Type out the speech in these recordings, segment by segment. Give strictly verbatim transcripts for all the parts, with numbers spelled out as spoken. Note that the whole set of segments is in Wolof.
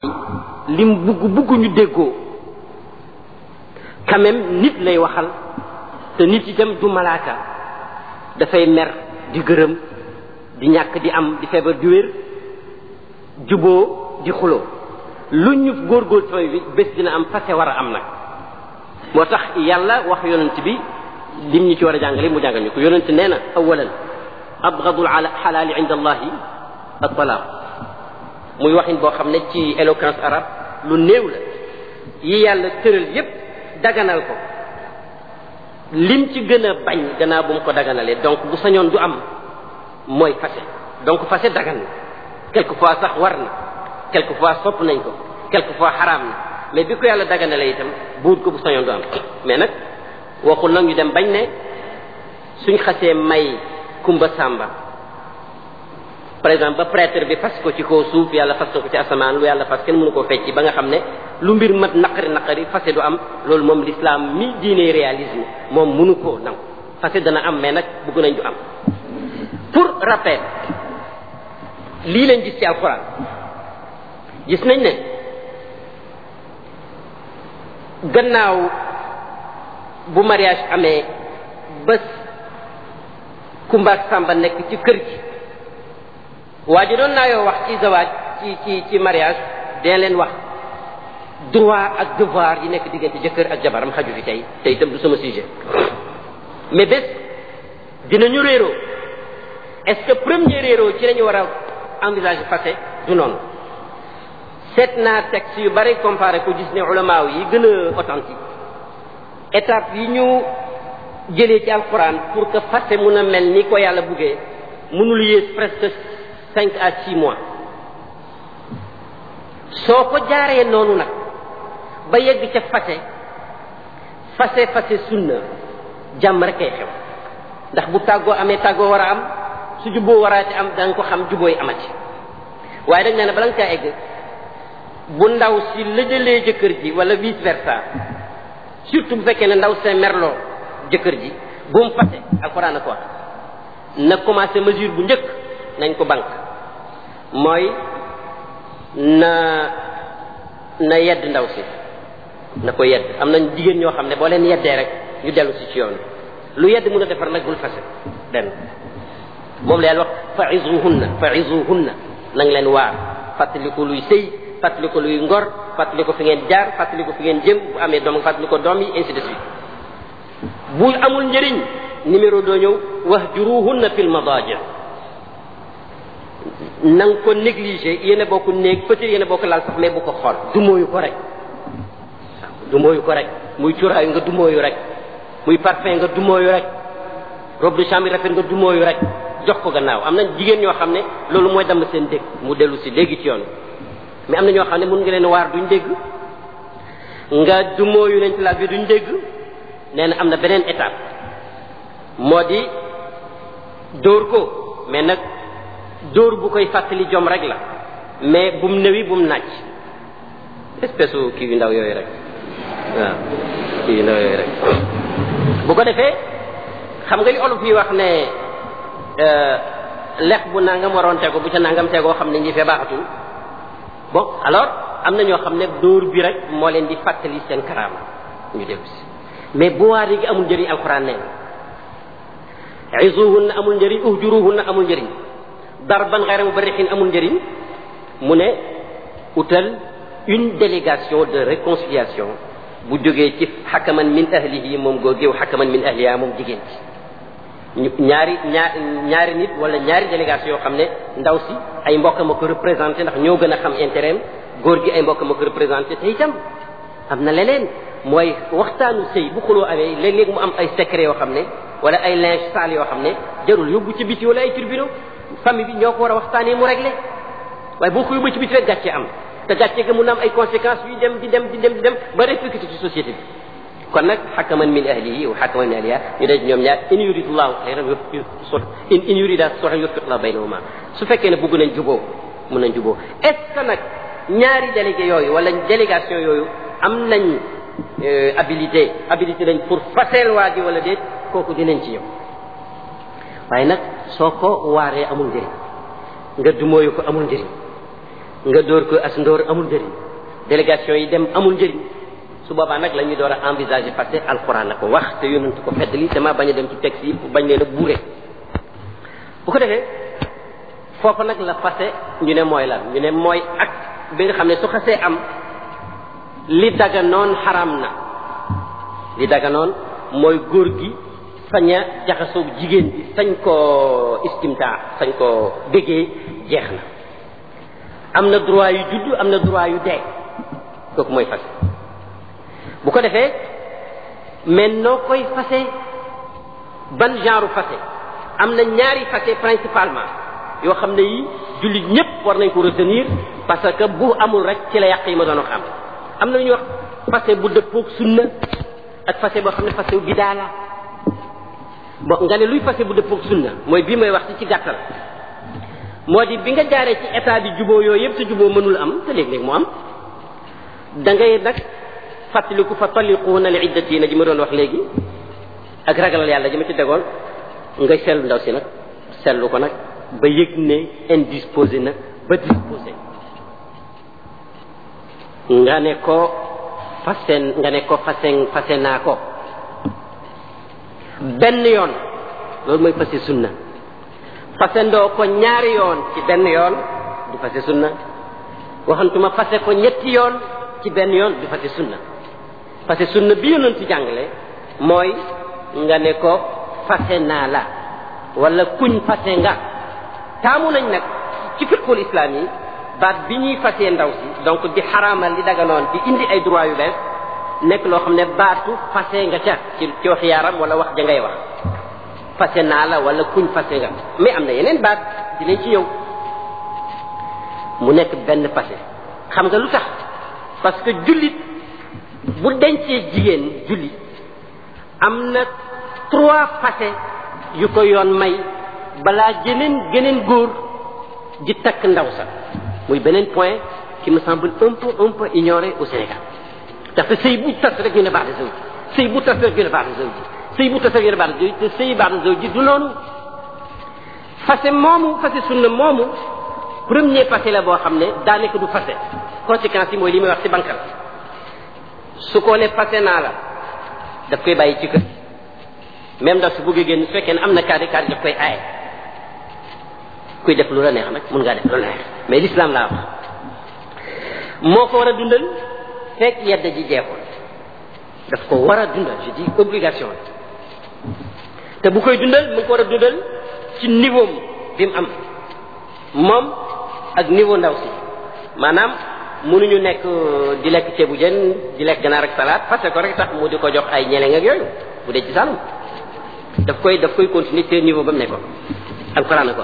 lim bugg bugg ñu déggoo quand même nit lay waxal te nit itam du malaaka dafay mer di gërëm di ñàkk di am di feebar di wér juboo di xuloo lu ñu góorgóor ci bi bés dina am fase war a am nag moo tax yàlla wax yonent bi lim ñu ci war a jàngale mu jàngal ñu ko yonent nee na awalan abgadul xalaali inda allahi at-talaaq muy waxin boo xam ne ci éloquence arabe lu néew la yi yàlla tëral yépp daganal ko lim ci gën a bañ gannaaw bu mu ko daganalee donc bu sañoon du am mooy fase donc fase dagan na quelquefois sax war na quelquefois sopp nañ ko quelquefois xaraam na mais bi ko yàlla daganalee itam buut ko bu sañoon du am mais nag waxul nag ñu dem bañ ne suñ xasee may kumba sàmba par exemple ba prêtre bi fas ko ci kaw suuf yàlla fas ko ci asamaan lu yàlla fas kenn mënu koo fecci ba nga xam ne lu mbir mat naqari naqari fase du am loolu moom l'islam mi diine réalisme moom mënu koo nangu fase dana am mais nag bëgg nañ du am pour rappel lii lañ gis ci alxuraan gis nañ ne gannaaw bu mariage amee bés kumba ak sàmba nekk ci kër gi waa ji doon naa yoo wax ci zawaaj ci ci ci mariage dina leen wax droit ak devoir yi nekk diggante jëkkër ak jabaram xaju fi tey tey itam du sama sujet mais bés dinañu réeroo est-ce que premier réeroo ci lañu war a envisager fase du noonu seet naa texte yu bari comparé ko gis ne ulamaaw yi gën a authentique étape yi ñu jëlee ci alquran pour que fase mun a mel ni ko yàlla buggee mënul yées presque cinq à six mois soo ko jaaree noonu nag ba yegg ca fase fase fase sunna jàmm rek ay xew ndax bu tàggoo amee tàggoo war a am su jubboo waraati am da nga ko xam jubbooy amati waaye dag nee na bala nga caa egg bu ndaw si lëjëlee jëkkër ji wala vice versa surtout bu fekkee ne ndaw see merloo jëkkër ji bu mu fase alxuraan a ko wax na commencé mesure bu njëkk nañ ko banque mooy na na yedd ndaw si na ko yedd am nañ jigéen ñoo xam ne boo leen yeddee rek ñu dellu si ci yoon lu yedd mun a defar nag bul fase benn moom la yàlla wax fa'izuhunna fa'izuhunna na nga leen waar fàttali ko luy sëy fàttali ko luy ngor fàttali ko fi ngeen jaar fàttali ko fi ngeen jëm bu amee doom fàttali ko doom yi ainsi de suite bu amul njëriñ numéro doo ñëw wahjuruhunna fil madaji na nga ko négligé yéen a bokk néeg peut-être yéen a bokk laal sax mais bu ko xool dumóoyu ko rek dumóoyu ko rek muy cuuraayu nga dumóoyu rek muy parfum nga dumóoyu rek robe de chambre rafet nga dumóoyu rek jox ko gannaaw am na jigéen ñoo xam ne loolu mooy damm seen dégg mu dellu si léegi ci yoon mais am na ñoo xam ne mën nga leen waar duñ dégg nga dumóoyu leen ci laaj bi duñ dégg nee na am na beneen étape moo di dóor ko mais nag dóor bu koy fàttali jom rek la mais bu mu newi bu mu naaj espèce u kii yu ndaw yooyu rek waaw kii yu ndaw yooyu rek bu ko defee xam nga li olof yi wax ne lex bu nangam waroon tego bu ca nangam tegoo xam ne ñi fee baaxatul bon alors am na ñoo xam ne dóor bi rek moo leen di fàttali seen karaama ñu déglu si mais bu waar gi amul njëriñ alquran nee na izuhunna amul njëriñ uhjuruhunna amul njëriñ darban ghayra mubarrihin amul njëriñ mu ne utal une délégation de réconciliation bu jógee ci xakaman min ahlihi moom góogéew xakaman min ahliha moom jigéen ci ñaari ñaar ñaari nit wala ñaari délégation yoo xam ne ndaw si ay mbokk ma ko représenté ndax ñoo gën a xam intérêt góor gi ay mbokk ma ko représenté te itam am na leneen mooy waxtaanu sëy bu xuloo amee léeg-léeg mu am ay secret yoo xam ne wala ay linge sale yoo xam ne jarul yóbbu ci biti wala ay tribunaux famille bi ñoo ko war a waxtaanee mu réglé waaye boo ko yóbbu ci biti rek gàcce am te gàcce ga mun na am ay conséquences yuy dem di dem di dem di dem ba répercuté ci société bi kon nag xakaman min ahlihi wa xakaman min ahliha ñu daj ñoom ñaar in yuridullahu xayran in in yurida sulhan yuwaffiq baynahuma su fekkee ne bëgg nañ juboo mun nañ juboo est-ce que nag ñaari délégué yooyu wala délégation yooyu am nañ habilité habilité nañ pour faseel waa gi wala déet kooku dinañ ci ñëw waaye nag soo ko waaree amul njëriñ nga dumóoyu ko amul njëriñ nga dóor ko as ndóor amul njëriñ délégation yi dem amul njëriñ su boobaa nag la ñuy door a envisager parce que alquran na ko wax te yonent ko feddali dama bañ a dem ci texte yi bañ leen a buure bu ko defee foofu nag la fase ñu ne mooy lan ñu ne mooy ak bi nga xam ne su xasee am li daganoon xaram na li daganoon mooy góor gi sañ a jaxasoo jigéen bi sañ koo istimta sañ koo déggee jeex na am na droit yu judd am na droit yu dee kooku mooy fase bu ko defee mais noo koy fase ban genre fase am na ñaari fase principalement yoo xam ne yi jullit ñëpp war nañ ko retenir parce que bu amul rek ci la yàq yi ma doon wax am am na lu ñuy wax fase bu dëppoog sunna ak fase boo xam ne fase bu bidaa la bon nga ne luy fase bu dëppoog sunna mooy bii may wax ci ci gàttal moo di bi nga jaaree ci état bi juboo yooyu yëpp te juboo mënul am te léeg-léeg mu am da ngay nag fàttaliku fa talliquuna li iddatiina ji ma doon wax léegi ak ragalal yàlla ji ma ci tegoon nga seetlu ndaw si nag seetlu ko nag ba yëg ne indisposé na ba disposé nga ne ko fase nga ne ko fase fase naa ko benn yoon loolu mooy fase sunna fase ndoo ko ñaari yoon ci benn yoon du fase sunna waxantuma fase ko ñetti yoon ci benn yoon du fase sunna fase sunna bi yonent ci jàngale mooy nga ne ko fase naa la wala kuñ fase nga taamu nañ nag ci fiqhul islam yi baat bi ñuy fasee ndaw si donc di xaraamal li daganoon di indi ay droit yu bees nekk loo xam ne baatu fase nga ca ci ci wax yaaram wala wax ja ngay wax fase naa la wala kuñ fase nga mais am na yeneen baat dinañ ci ñëw mu nekk benn fase xam nga lu tax parce que jullit bu dencee jigéen jullit am na trois fase yu ko yoon may balaa geneen geneen góor di takk ndaw sa muy beneen point qui me semble un peu un peu ignoré au Sénégal dafa sëy bu tas rek ñu ne baax de zawji sëy bu tas rek ñu ne baax de zawji sëy bu tas rek ñu ne baax de zawji te sëy baax de zawji du noonu fase moomu fase sunna moomu premier fase la boo xam ne daanaka du fase conséquence yi mooy li may wax ci bankal su ko ne fase naa la daf koy bàyyi ci kër même ndax su bëggee génn su fekkee ne am na kaari kaari daf koy aaye kuy def lu la neex nag mun ngaa def lu la neex mais l'islam laa wax moo ko war a dundal fekk yedda ji jeexul daf ko war a dundal je dis obligation te bu koy dundal mu ngi ko war a dundal ci niveau bi mu am moom ak niveau ndaw si maanaam mënuñu nekk di lekk ceebu jën di lekk ganaar ak salade parce que rek tax mu di ko jox ay ñeleng ak yooyu bu dee ci Saloum daf koy daf koy continuer ci niveau ba mu nekkoon alxuraan na ko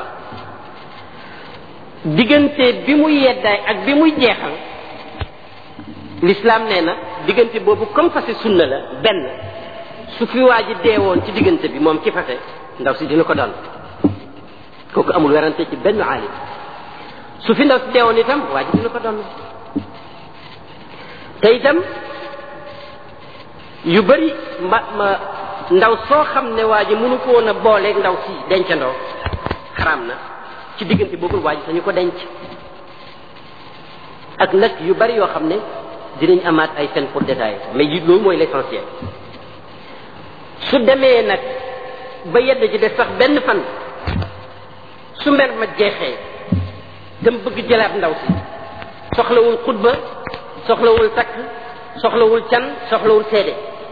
diggante bi muy yeddaay ak bi muy jeexal l'islam nee na diggante boobu comme fase sunna la benn su fi waa ji deewoon ci diggante bi moom ki fase ndaw si dina ko doon kooku amul werante ci benn aalim su fi ndaw si deewoon itam waa ji dina ko doon te itam yu bari ma ma ndaw soo xam ne waa ji mënu ko woon a booleeg ndaw si dencandoo xaraam na ci diggante boobu waa ji sañu ko denc ak nag yu bari yoo xam ne dinañ amaat ay fen pour détailler mais yi loolu mooy l'essentiel su demee nag ba yedd ji def sax benn fan su mer ma jeexee dem bëgg jëlaat ndaw si soxlawul xutba soxlawul takk soxlawul can soxlawul seede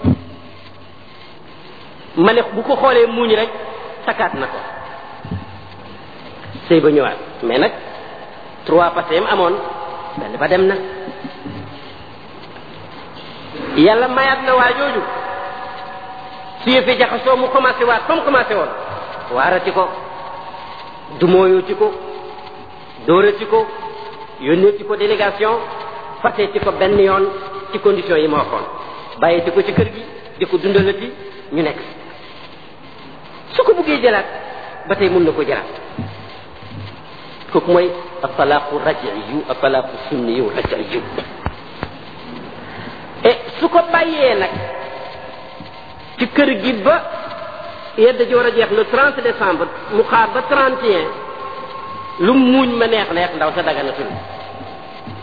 ma ne bu ko xoolee muuñ rek takkaat na ko sëy ba ñëwaat mais nag trois passé am amoon benn ba dem na yàlla mayaat na waa jooju su yëfee jaxasoo mu commencé waat comme commencé woon waarati ko dumóoyoti ko dóorati ko yónneeti ko délégation faseeti ko benn yoon ci conditions yi ma waxoon bàyyeti ko ci kër gi di ko dundalati ñu nekk su ko buggee jëlaat ba tey mun na ko jëlaat kooku mooy at-talaaqu raj'iyu at-talaaqu sunniyu raj'iyu et su ko bàyyee nag ci kër gi ba yedda ji war a jeex le trente décembre mu xaar ba trente et un lu muuñ ma neex neex ndaw sa daganatul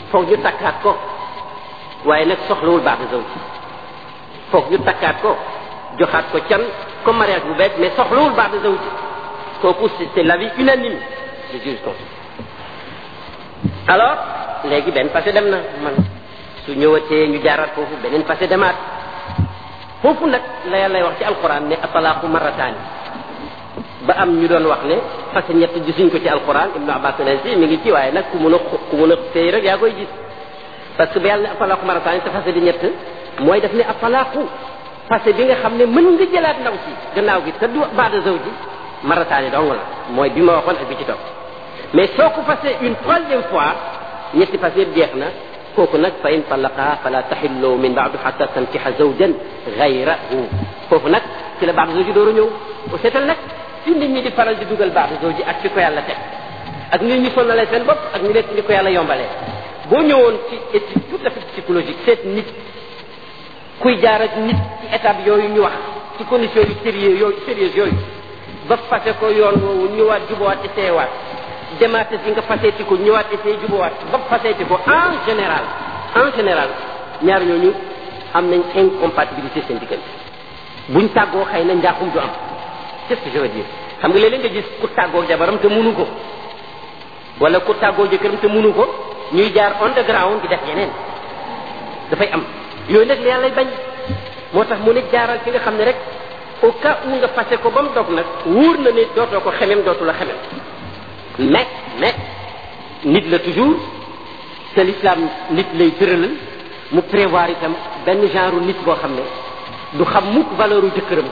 foog ñu takkaat ko waaye nag soxlawul baax de zawji foog ñu takkaat ko joxaat ko can comme mariage bu bees mais soxlawul baax de zawji kooku c'est l'avis unanime de jurisconsulte. alors léegi benn passé dem na man su ñëwatee ñu jaaraat foofu beneen passé demaat foofu nag la yàlla wax ci alquran ne atalaaku marrataani ba am ñu doon wax ne passé ñett gisuñ ko ci alquran ibnu abbas ne si mi ngi ci waaye nag ku mun a ku mun a téy rek yaa koy gis parce que ba yàlla ne atalaaku marrataani te passé di ñett mooy def ne atalaaku passé bi nga xam ne mën nga jëlaat ndaw si gannaaw gi te du baada zawji marrataani dong la mooy bi ma waxoon ak bi ci topp mais soo ko passé une troisième fois ñetti passé yëpp jeex na kooku nag fa in talaqa fala taxillu min baadu xata tankixa zawjan gayrahu foofu nag ci la baada zawji door a ñëw o seetal nag fi nit ñi di faral di dugal baada zawji ak fi ko yàlla teg ak nit ñi sonnalee seen bopp ak ñu leen ni ko yàlla yombalee boo ñëwoon ci étude tout à fait psychologique seet nit kuy jaar ak nit ci étape yooyu ñu wax ci conditions yu sérieux yooyu sérieuses yooyu ba fase ko yoon woowu ñëwaat jubawaat essayé waat demaate si nga faseeti ko ñëwaat essayé jubawaat ba faseeti ko en général en général ñaar ñooñu am nañ incompatibilité seen diggante buñ tàggoo xëy na njaaxum du am c'est ce que je veux dire xam nga léeg-léeg nga gis ku tàggoo jabaram te munu ko wala ku tàggoo jëkkëram te munu ko ñuy jaar underground di def yeneen dafay am yooyu nag la yàlla bañ moo tax mu ne jaaral fi nga xam ne rek au cas où nga fase ko ba mu dog nag wóor na ne dootoo ko xemem dootu la xemem mais mais nit la toujours te l'islam nit lay tëralal mu prévoir itam benn genre nit boo xam ne du xam mukk valeur u jëkkëram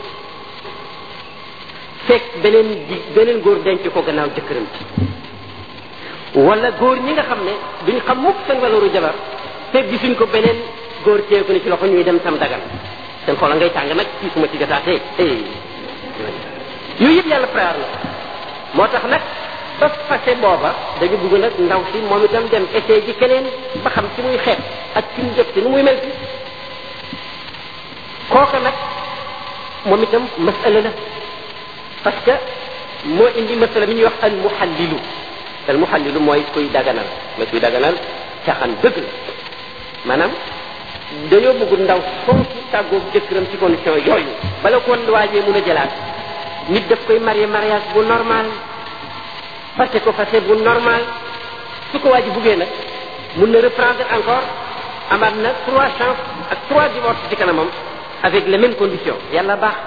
fekk beneen ji beneen góor denc ko gannaaw jëkkëram ci wala góor ñi nga xam ne duñ xam mukk seen valeur u jabar fekk gisuñ ko beneen góor téye ko ni ci loxo ñuy dem tam dagan seen xoola ngay tàng nag ci suma ci gataatee yooyu yëpp yàlla prévoir na moo tax nag ba fase booba dañu bëgg nag ndaw si moom itam dem essayé ji keneen ba xam ci muy xeet ak ci mu jëf si nu muy mel si kooka nag moom itam masala la parce que moo indi masala mi ñuy wax al muhallilu al muhallilu mooy kuy daganal mooy kuy daganal caxan dëgg la maanaam dañoo bëgg ndaw foofu tàggoo jëkkëram ci condition yooyu bala ko waajee mun a jëlaat nit daf koy marié mariage bu normal fase ko fase bu normal su ko waaji buggee nag mun na reprendre encore amaat na trois chances ak trois divorces ci kanamam avec les mêmes conditions yàlla baax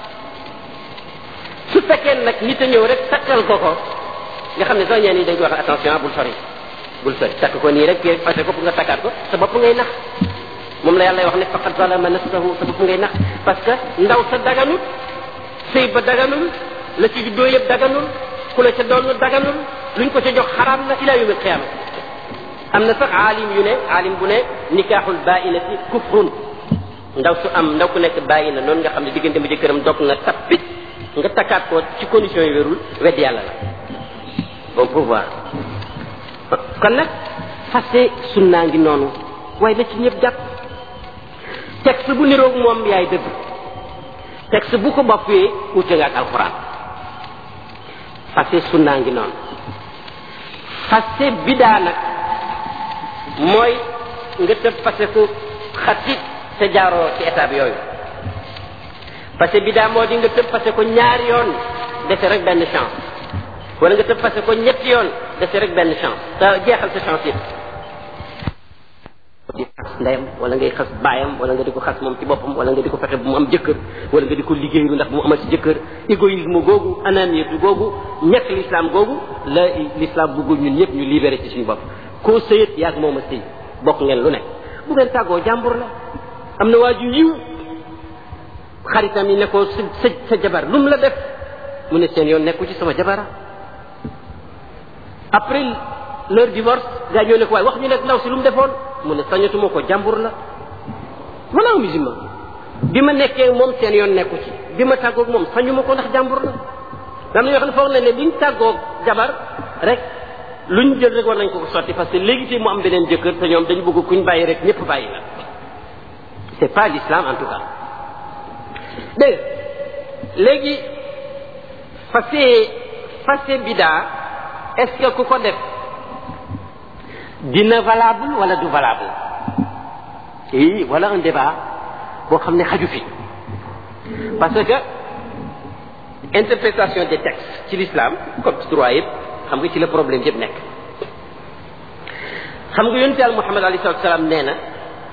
su fekkee nag nit a ñëw rek takkal ko ko nga xam ne soo ñeen yi dañ ko wax attention bul sori bul sori takk ko nii rek fase ko pour nga takkaat ko sa bopp ngay nax moom la yàlla wax ne faqad zalama nafsahu sa bopp ngay nax parce que ndaw sa daganul sëy ba daganul la ci juddoo yëpp daganul ku la ca doon daganul luñ ko ca jox xaraam na ila yawmil qiyaama am na sax aalim yu ne aalim bu ne nikaaxul baa'inati kufrun ndaw su am ndaw ku nekk bàyyi na noonu nga xam ne diggante mu jëkkëram dog nga tappit nga takkaat ko ci conditions yi wérul wedd yàlla la bon pouvoir kon nag fase sunnaa ngi noonu waaye na ci ñëpp jàpp texte bu niroog moom yaay dëgg texte bu ko boppee ute nga ak alxuraan fase sunnaa ngi noonu fase bidaa nag mooy nga tëb fase ko xati te jaaroo ci étape yooyu fase bidaa moo di nga tëb fase ko ñaari yoon dese rek benn chance wala nga tëb fase ko ñetti yoon dese rek benn chance te jeexal sa chance yëpp di xas ndeyam wala ngay xas baayam wala nga di ko xas moom ci boppam wala nga di ko fexe bu mu am jëkkër wala nga di ko liggéeylu ndax bu mu amal ci jëkkër égoïsme googu ananiyatu googu ñett l'islam googu la l'islam bëggul ñun ñëpp ñu libéré ci suñu bopp koo sëyët yaag moom a sëy bokk ngeen lu nekk bu ngeen tàggoo jàmbur la am na waaju yiw xaritam yi ne ko sa sa sa jabar lu mu la def mu ne seen yoon nekku ci sama jabara après leur divorce gaa ñoo ne ko waaye wax ñu nekk ndaw si lu mu defoon mu ne sañatuma ko jàmbur la voilà musulman bi ma nekkee moom seen yoon nekku ci bi ma tàggoog moom sañuma ko ndax jàmbur la am na ñoo xam ne foog na ne biñ tàggoog jabar rek luñ jël rek war nañ ko ko sotti parce que léegi mu am beneen jëkkër te ñoom dañu bëgg kuñ bàyyi rek ñëpp bàyyi la c'est pas l'islam en tout cas dégg léegi fase fase bidaa est-ce que ku ko def dina valable wala du valable i wala un débat boo xam ne xaju fi parce que interprétation des textes ci l'islam comme ci droit yëpp xam nga ci la problème yëpp nekk xam nga yonent Yàlla Muhammad alayhi salaatu wa salaam nee na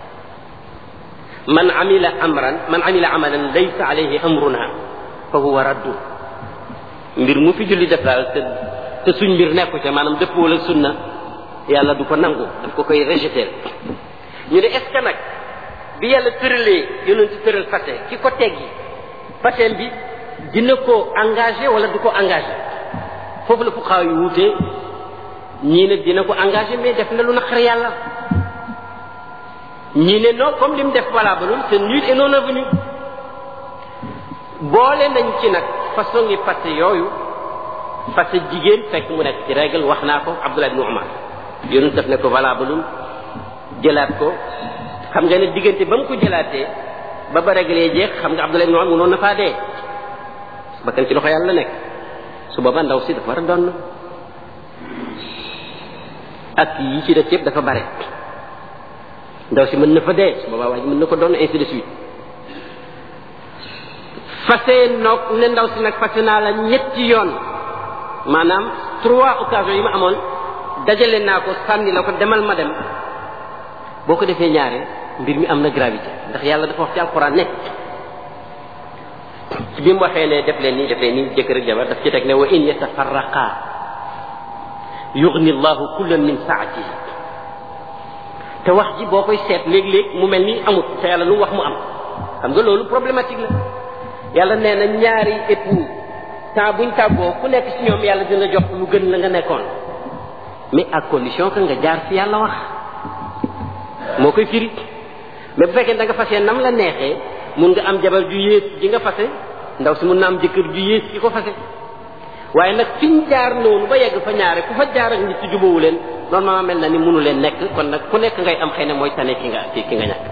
man amila amran man amila amalan laysa alayhi amruna fa huwa raddu mbir mu fi julli def daal te te suñ mbir nekku ca maanaam dëppoo ak sunna yàlla du ko nangu daf ko koy rejeter ñu ne est-ce que nag bi yàlla tëralee yonent tëral fase ki ko teggi faseem bi dina ko engagé wala du ko engagé foofu la fuqahaa yu wuute ñii ne dina ko engagé mais def na lu naqar yàlla ñii ne non comme li mu def valable c'est nul et non avenu boole nañ ci nag façon ngi fase yooyu fase jigéen fekk mu nekk ci règle wax naa ko Abdullah ibn Umar yonent def ne ko valable jëlaat ko xam nga ne diggante ba mu ko jëlaatee ba ba réglee jeex xam nga Abdullah ibn Umar mënoon na faa dee bakkan ci loxo yàlla la nekk su booba ndaw si dafa war a doon ak yi ci def yëpp dafa bare ndaw si mën na fa dee su boobaa waa ji mën na ko doon ainsi de suite fase noog ne ndaw si nag fase naa la ñetti yoon maanaam trois occasions yi ma amoon dajale naa ko sànni la ko demal ma dem boo ko defee ñaare mbir mi am na gravité ndax yàlla dafa wax ci alxuraan ne ci bi mu waxee ne def leen nii def leen nii jëkkër ak jabar daf ci teg ne wa in yatafarraqa yughni llahu kullan min saatihi te wax ji boo koy seet léeg-léeg mu mel ni amut te yàlla lu mu wax mu am xam nga loolu problématique la yàlla nee na ñaari époux temps buñ tàggoo ku nekk ci ñoom yàlla dina jox lu gën la nga nekkoon mais à condition que nga jaar fi yàlla wax moo koy firi mais bu fekkee da nga fase nam la neexee mun nga am jabar ju yées ji nga fase ndaw si mun na am jëkkër ju yées ki ko fase waaye nag fiñ jaar noonu ba yegg fa ñaare ku fa jaar ak nit ci jubawu leen normalement mel na ni mënu leen nekk kon nag ku nekk ngay am xëy na mooy tane ki nga ki ki nga ñàkk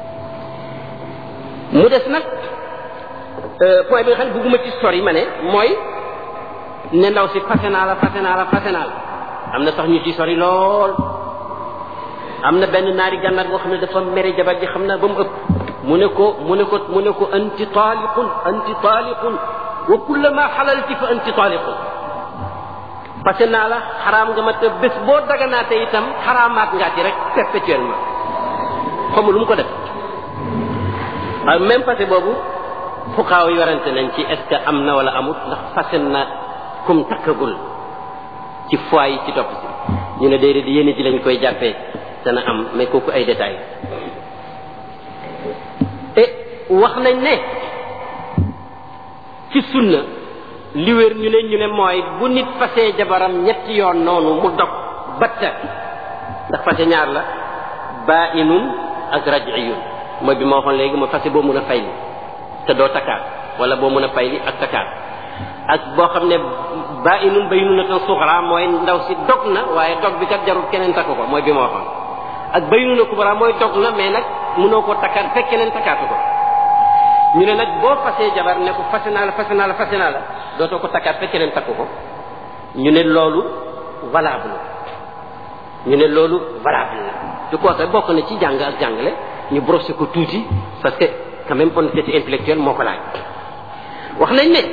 mu des nag point bi nga xam ne bugguma ci sori ma ne mooy ne ndaw si fase naa la fase naa la fase naa la am na sax ñu ci sori lool am na benn naari gànnaar boo xam ne dafa mere jabar ji xam naa ba mu ëpp mu ne ko mu ne ko mu ne ko anti taaliqun anti taaliqun wa kullama xalalti fa anti taaliqun fase naa la xaraam nga ma te bés boo daganaate itam xaraamaat ngaa ci rek perpétuellement xamul lu mu ko def waaye même fase boobu fuqaaw yorante nañ ci est-ce que am na wala amut ndax fase na kum takkagul ci fois yi ci topp si ñu ne déedéet yéene ji lañ koy jàppee dana am mais kooku ay détails et wax nañ ne ci sunna li wér ñu ne ñu ne mooy bu nit fasee jabaram ñetti yoon noonu mu dog batta ndax fase ñaar la baa inun ak raj'iyun mooy bi ma waxoon léegi mooy fase boo mun a fay li te doo takkaat wala boo mun a fay li ak takkaat ak boo xam ne baa inun baynunatan suxra mooy ndaw si dog na waaye dog bi kat jarul keneen takku ko mooy bi ma waxoon ak baynuna kubra mooy dog na mais nag mënoo koo takkaat fekk keneen takkaatu ko ñu ne nag boo fasee jabar ne ko fase naa la fase naa la fase naa la dootoo ko takkaat fekk keneen takku ko ñu ne loolu valable ñu ne loolu valable la du ko sax bokk na ci jàng ak jàngale ñu brosser ko tuuti parce que quand même honnêteté intellectuelle moo ko laaj wax nañ ne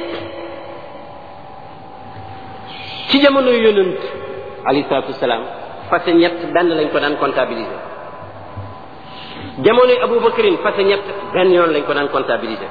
ci jamono yonent alayhi salaatu wasalaam fase ñett benn lañ ko daan comptabiliser jamono Abu Bakrin fase ñett benn yoon lañ ko daan comptabiliser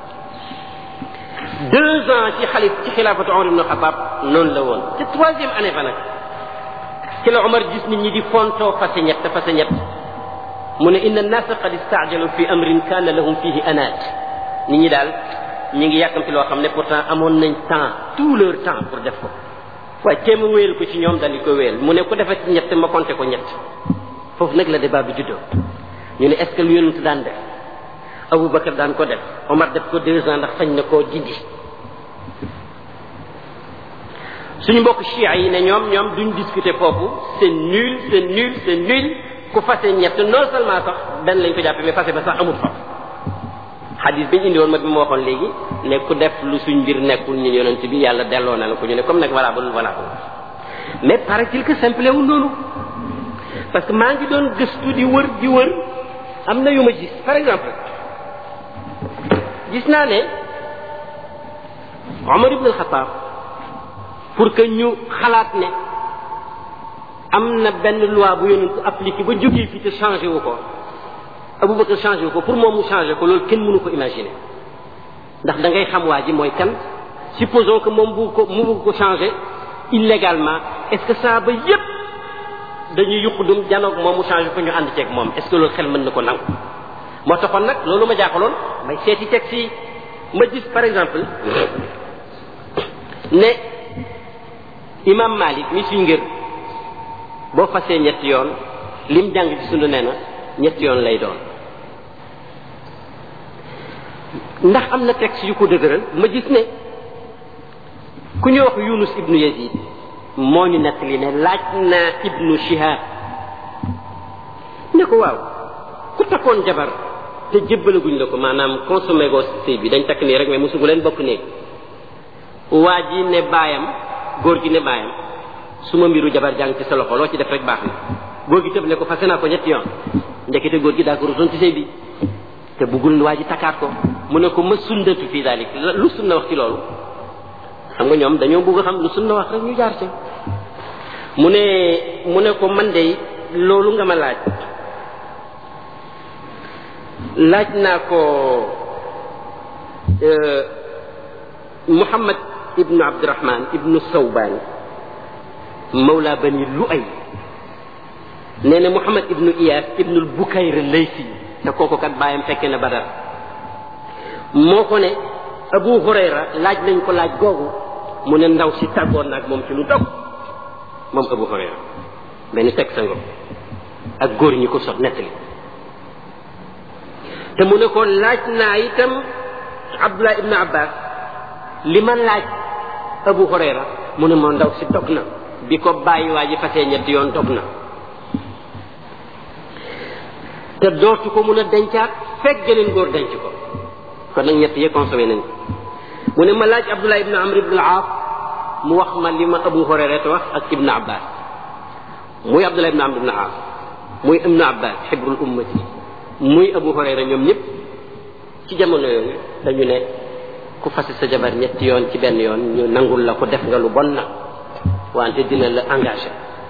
deux ans ci xalif ci xilaafatu Omar ibn Khattab noonu la woon te troisième année ba nag ci la Omar gis nit ñi di fontoo fase ñett fase ñett mu ne inna an-naasa qad ista'jalu fi amrin kaana lahum fihi anaat nit ñi daal ñi ngi yàkkamti loo xam ne pourtant amoon nañ temps tout leur temps pour def ko waaye téema wéyal ko ci ñoom daal di ko wéyal mu ne ku defee ci ñett ma compté ko ñett foofu nag la débat bi juddoo ñu ne est-ce que lu yonent daan def Abu Bakar daan ko def Omar def ko deux ans ndax sañ na koo dindi suñu mbokk chia yi ne ñoom ñoom duñ discuter foofu c'est nul c'est nul c'est nul ku fase ñett non seulement sax benn lañ ko jàppe mais fase ba sax amul fa xadis bi ñu indi woon ma bi ma waxoon léegi ne ku def lu suñ mbir nekkul ñu yonent bi yàlla delloo na la ko ñu ne comme nag valable valable mais paraît-il que simple wul loolu parce que maa ngi doon gëstu di wër di wër am na yu ma gis par exemple gis naa ne Omar ibn al-Khattab pour que ñu xalaat ne am na benn loi bu yonent appliqué ba jógee fi te changé wu ko Aboubacar changé wu ko pour moom mu changé ko loolu kenn mënu ko imaginer ndax da ngay xam waa ji mooy kan supposons que moom bu ko mu bëgg ko changé illégalement est-ce que saa ba yépp dañuy yuqudum janoog moom mu changé ko ñu ànd ceeg moom est-ce que loolu xel mën na ko nangu moo taxoon nag loolu ma jaaxaloon may seeti teg si ma gis par exemple ne imam Malik mi suñ ngër boo fasee ñetti yoon lim jàng ci sunu nee na ñetti yoon lay doon ndax am na texte yu ko dëgëral ma gis ne ku ñu wax Yunus ibnu Yazid moo ñu nettali ne laaj naa ibnu Shihab ne ko waaw ku takkoon jabar te jébbalaguñ la ko maanaam consommé goo sëy bi dañ takk nii rek mais mosugu leen bokk néeg waa ji ne baayam góor gi ne baayam su ma mbiru jabar jàng ci sa loxo loo ci def rek baax na góor gi tëb ne ko fase naa ko ñetti yoon ndekete góor gi daa ko rusoon ci sëy bi te buggul waa ji takkaat ko mu ne ko ma sunnatu fii daalik lu sunna wax ci loolu xam nga ñoom dañoo bëgg a xam lu sunna wax rek ñu jaar ci mu ne mu ne ko man de loolu nga ma laaj laaj naa ko Muhammad ibnu Abdurahman ibnu Sawbaan mawla bani Lu'ay nee na Muhammad ibnu Iyas ibnu Bukayr Laysi te kooku kat baayam fekke na Badar moo ko ne Abu Hurayra laaj nañ ko laaj googu mu ne ndaw si tàggoon naag moom ci lu dog moom Abu Hurayra benn teg sa ngo ak góor ñi ko sox nettali te mu ne ko laaj naa itam Abdullah ibn Abbas li ma laaj Abu Hurayra mu ne moo ndaw si dog na bi ko bàyyi waa ji fasee ñetti yoon dog na te dootu ko mun a dencaat fekk geneen góor denc ko kon nag ñett yee consommé nañ mu ne ma laaj Abdullah ibn Amr ibn al-Aas mu wax ma li ma Abu Hurayra te wax ak Ibn Abbas muy Abdullah ibn Amr ibn al-Aas muy Ibn Abbas xibrul ummati muy Abu Hurayra ñoom ñëpp ci jamono yooyu dañu ne ku fase sa jabar ñetti yoon ci benn yoon ñu nangul la ko def nga lu bon na wante dina la engagé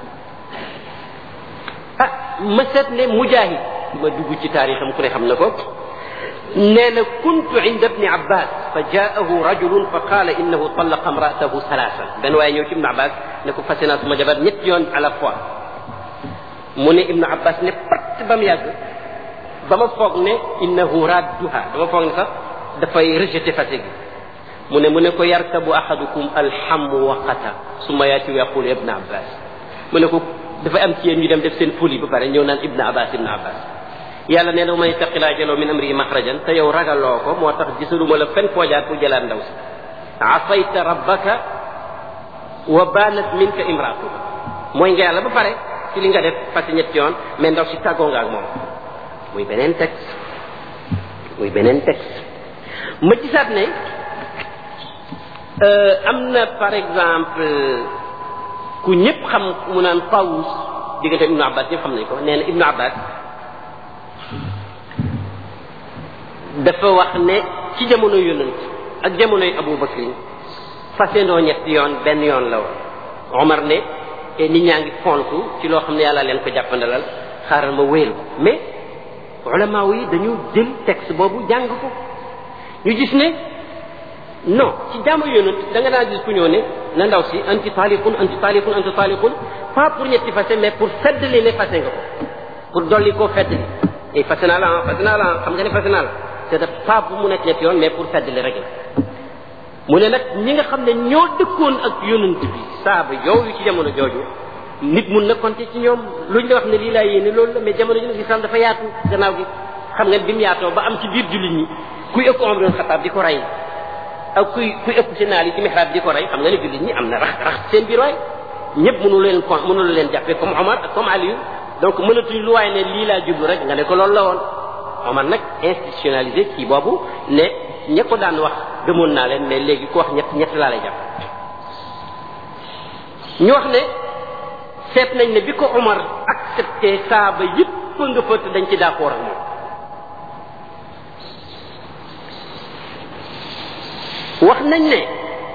ah ma seet ne Mujaahid ma dugg ci taarixam ku ne xam na ko nee na kuntu inda ibni Abbas fa jaahu rajulun fa qaala innahu tallaqa imraatahu salaasan benn waaye ñëw ci Ibn Abbas ne ko fase naa suma jabar ñetti yoon à la fois mu ne Ibn Abbas ne pat ba mu yàgg ba ma foog ne innahu radduha dama foog ne sax dafay rejeté fase gi mu ne mu ne ko yarkabu ahadukum alhamu waqata summa yaati wa yaqulu Ibn Abbas mu ne ko dafay am ci yéen ñu dem def seen folie ba pare ñëw naan Ibn Abbas Ibn Abbas yàlla nee na man ittaqillaa jaloo min amrihi maxrajan te yow ragaloo ko moo tax gisaluma la fen foo jaar pour jëlaat ndaw si asayta rabbaka wa banat minka imraatuka mooy nga yàlla ba pare ci li nga def fase ñetti yoon mais ndaw si tàggoo nga ak moom muy beneen texte muy beneen texte ma gisaat ne am na par exemple ku ñëpp xam mu naan Tawus diggante Ibnu Abbas ñëpp xam nañ ko nee na Ibnu Abbas dafa wax ne ci jamono yonent ak jamonoy Abu Bakrin fasendoo ñetti yoon benn yoon la woon Omar ne nit ñaa ngi fontu ci loo xam ne yàlla leen ko jàppandalal xaaral ma wéyal ko mais ulama yi dañu jël texte boobu jàng ko ñu gis ne non ci jamono yonent da nga daan gis ku ñëw ne na ndaw si anti taliqun anti taliqun anti taliqun pas pour ñetti fase mais pour feddali ne fase nga ko pour dolli koo feddali et fase naa la fase naa la xam nga ne fase naa la c'est pas pour mu nekk ñetti yoon mais pour feddali rek la mu ne nag ñi nga xam ne ñoo dëkkoon ak yonent bi saaba yow yu ci jamono jooju nit mun na compter ci ñoom luñ la wax ne lii laa yéene loolu la mais jamono ji nag l'islam dafa yaatu gannaaw gi xam nga bi mu yaatoo ba am ci biir jullit ñi kuy ëpp Omar ibn Khattab di ko rey ak kuy kuy ëpp ci naal yi ci mihrab di ko rey xam nga ne jullit ñi am na rax rax seen biir waay ñëpp mënu leen ko mënu leen jàppee comme Omar ak comme Aliou donc mënatuñ lu waay ne lii laa jublu rek nga ne ko loolu la woon Omar nag institutionnalisé kii boobu ne ña ko daan wax gëmoon naa leen mais léegi ku wax ñett ñett laa lay jàpp ñu wax ne seet nañ ne bi ko Omar accepté saaba yëpp nga fa te dañ ci d'accord ak moom wax nañ ne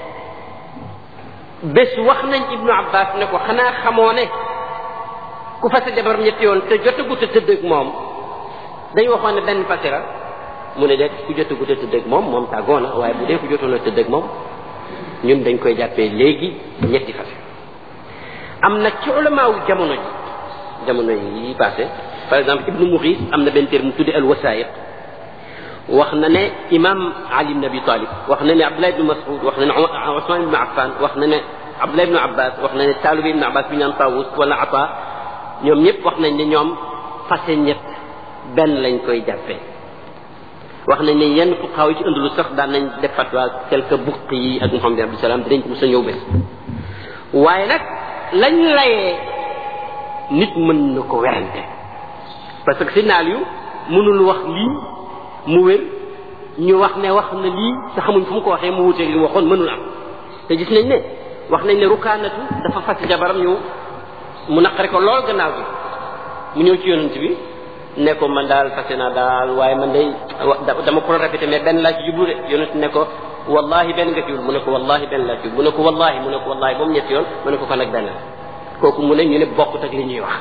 bés wax nañ Ibnu Abbas ne ko xanaa xamoo ne ku fase jabaram ñetti yoon te jotagut a tëdd ak moom dañ waxoon ne benn fase la mu ne de ku jotagut a tëdd ak moom moom tàggoo na waaye bu dee ku jotoon a tëdd ak moom ñun dañ koy jàppee léegi ñetti fase am na ci ulamaawu jamono ji jamono yi passé par exemple Ibnu Mughis am na benn téere mu tudde al wasaayiq wax na ne imam Ali ibn Abi Talib wax na ne Abdullah ibn Mas'ud wax na ne Usman ibn Affan wax na ne Abdullah ibn Abbas wax na ne taalibe ibn Abbas bi ñaan Tawus wala Ata ñoom ñëpp wax nañ ne ñoom fase ñett benn lañ koy jàppee wax nañ ne yenn fuqahaa yi ci ëndulu sax daan nañ def fatwa tel que Buqi yi ak Muhammad Abdou Salam dinañ ko mos a ñëw bés waaye nag lañ layee nit mën na ko werante parce que signal yu mënul wax lii mu wér ñu wax ne wax na lii te xamuñ fu mu ko waxee mu wuteeg li mu waxoon mënul am te gis nañ ne wax nañ ne rukaanatu dafa fas jabaram ñu mu naqari ko lool gannaaw bi mu ñëw ci yonent bi ne ko man daal fase naa daal waaye man day dama ko répété mais benn laa ci jublu de yonent ne ko wallahi benn nga ci jublu mu ne ko wallahi benn laa ci jublu mu ne ko wallahi mu ne ko wallahi ba mu ñetti yoon mu ne ko kon nag benn kooku mu ne ñu ne bokkut ak li ñuy wax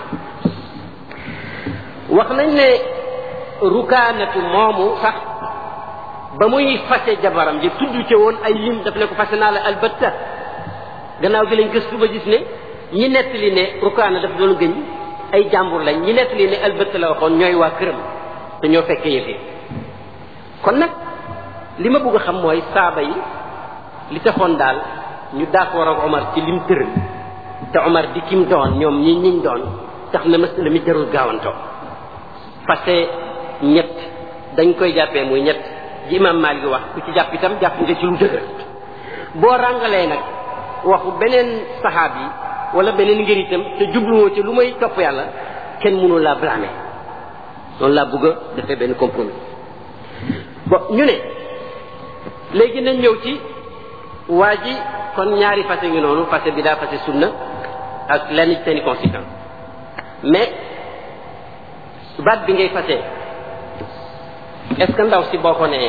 wax nañ ne rukaanatu moomu sax ba muy fase jabaram di tudd ci woon ay lim daf ne ko fase naa la albatta gannaaw gi lañ gëstu ba gis ne ñi nettali ne rukaana daf doon gëñ ay jàmbur lañ ñi nettali ne albatta la waxoon ñooy waa këram te ñoo fekkee yëf yi kon nag li ma bëgg a xam mooy saaba yi li taxoon daal ñu d'accord ak Omar ci lim tëral te Omar di kim doon ñoom ñi ñiñ doon tax na masala mi jarul gaawantoo fase ñett dañ koy jàppee muy ñett ji imam Maalik wax ku ci jàpp itam jàpp nga ci lu dëgër boo ràngalee nag waxu beneen saxaab yi wala beneen ngir itam te jubluwoo ci lu may topp yàlla kenn mënu laa blâmer noonu laa bëgg a defee benn compromis bon ñu ne léegi nañ ñëw ci waa ji kon ñaari fase ngi noonu fase bi daa fase sunna ak lenn ci seeni conséquences mais baat bi ngay fase est-ce que ndaw si boo ko nee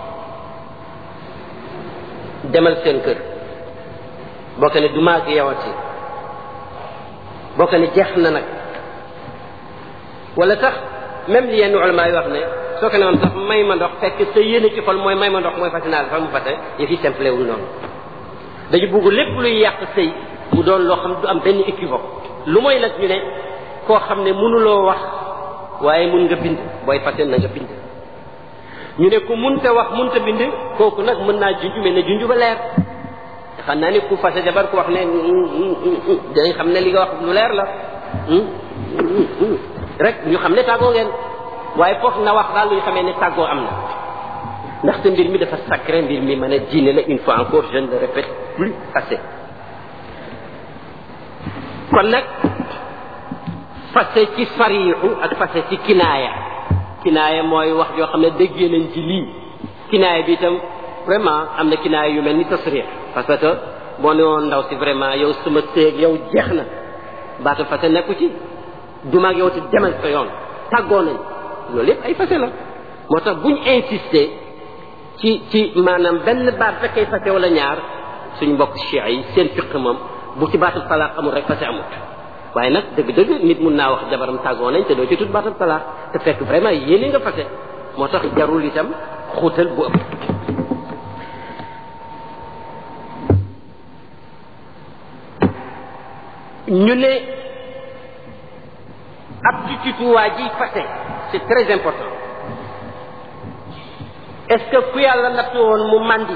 demal seen kër boo ko ne du maag yowati boo ko ne jeex na nag wala sax même li yenn ulama yi wax ne soo ko ne woon sax may ma ndox fekk sa yéene ci xol mooy may ma ndox mooy fase naa la fa mu fase yëf yi simple wul noonu dañu bugg lépp luy yàq sëy mu doon loo xam du am benn équivoque lu mooy nag ñu ne koo xam ne mënuloo wax waaye mun nga bind booy fase na nga bind ñu ne ku munta wax munta bind kooku nag mën naa junj mel ne junj ba leer xam naa ni ku fase jabar ku wax ne dañ xam ne li nga wax lu leer la rek ñu xam ne tàggoo ngeen waaye foog na wax daal lu ñu xamee ne tàggoo am na ndaxte mbir mi dafa sacré mbir mi mën a diine la une fois encore je ne le répète plus assez kon nag fase ci sariixu ak fase ci kinaaya kinaaya mooy wax joo xam ne déggee nañ ci lii kinaaya bi itam vraiment am na kinaaya yu mel ni tasriix parce que boo ne woon ndaw si vraiment yow sama séeg yow jeex na baata fase nekku ci dumaag yow te demal sa yoon tàggoo nañ loolu yëpp ay fase la moo tax buñ insister ci ci maanaam benn baat fekkay fase wala ñaar suñ mbokk chia yi seen fiq moom bu ci baatul talaax amul rek fase amut waaye nag dëgg-dëgg nit mun naa wax jabaram tàggoo nañ te doo ci tut baatul talaax te fekk vraiment yéene nga fase moo tax jarul itam xuutal bu ëpp ñu ne aptitude waa ji fase c'est très important est-ce que ku yàlla natt woon mu mandi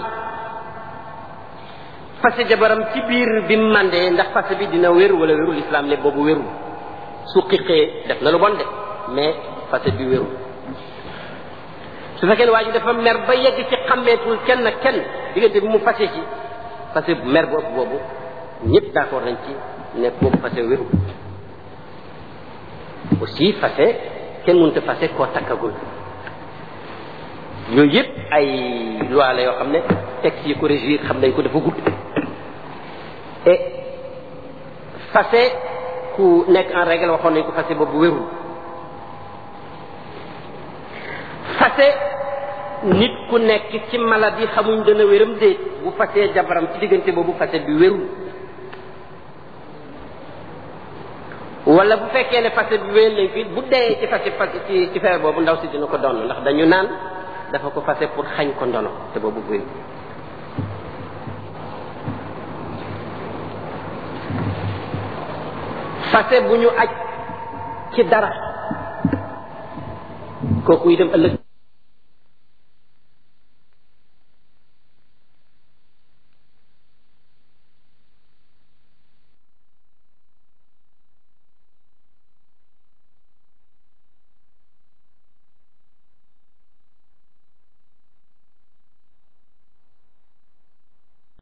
fase jabaram ci biir bi mu mandee ndax fase bi dina wér wala wérul islam ne boobu wérul su xiqee def na lu bon de mais fase bi wérul su fekkee ne waa ji dafa mer ba yegg ci xàmmeetul kenn kenn diggante bi mu fase ci fase mer boobu boobu ñëpp d'accord nañ ci ne boobu fase wérul aussi fase kenn mënut a fase koo takkagul yooyu yëpp ay loi la yoo xam ne texte yi ko régir xam nañ ko dafa gudd et fase ku nekk en règle waxoon nañ ko fase boobu wérul fase nit ku nekk ci maladie xamuñ dana wéram déet bu fasee jabaram ci diggante boobu fase bi wérul wala bu fekkee ne fase bi wér nañ fi bu dee ci fase fase ci ci feer boobu ndaw si dina ko donn ndax dañu naan dafa ko fase pour xañ ko ndono te boobu wérul fase bu ñu aj ci dara kooku itam ëllëg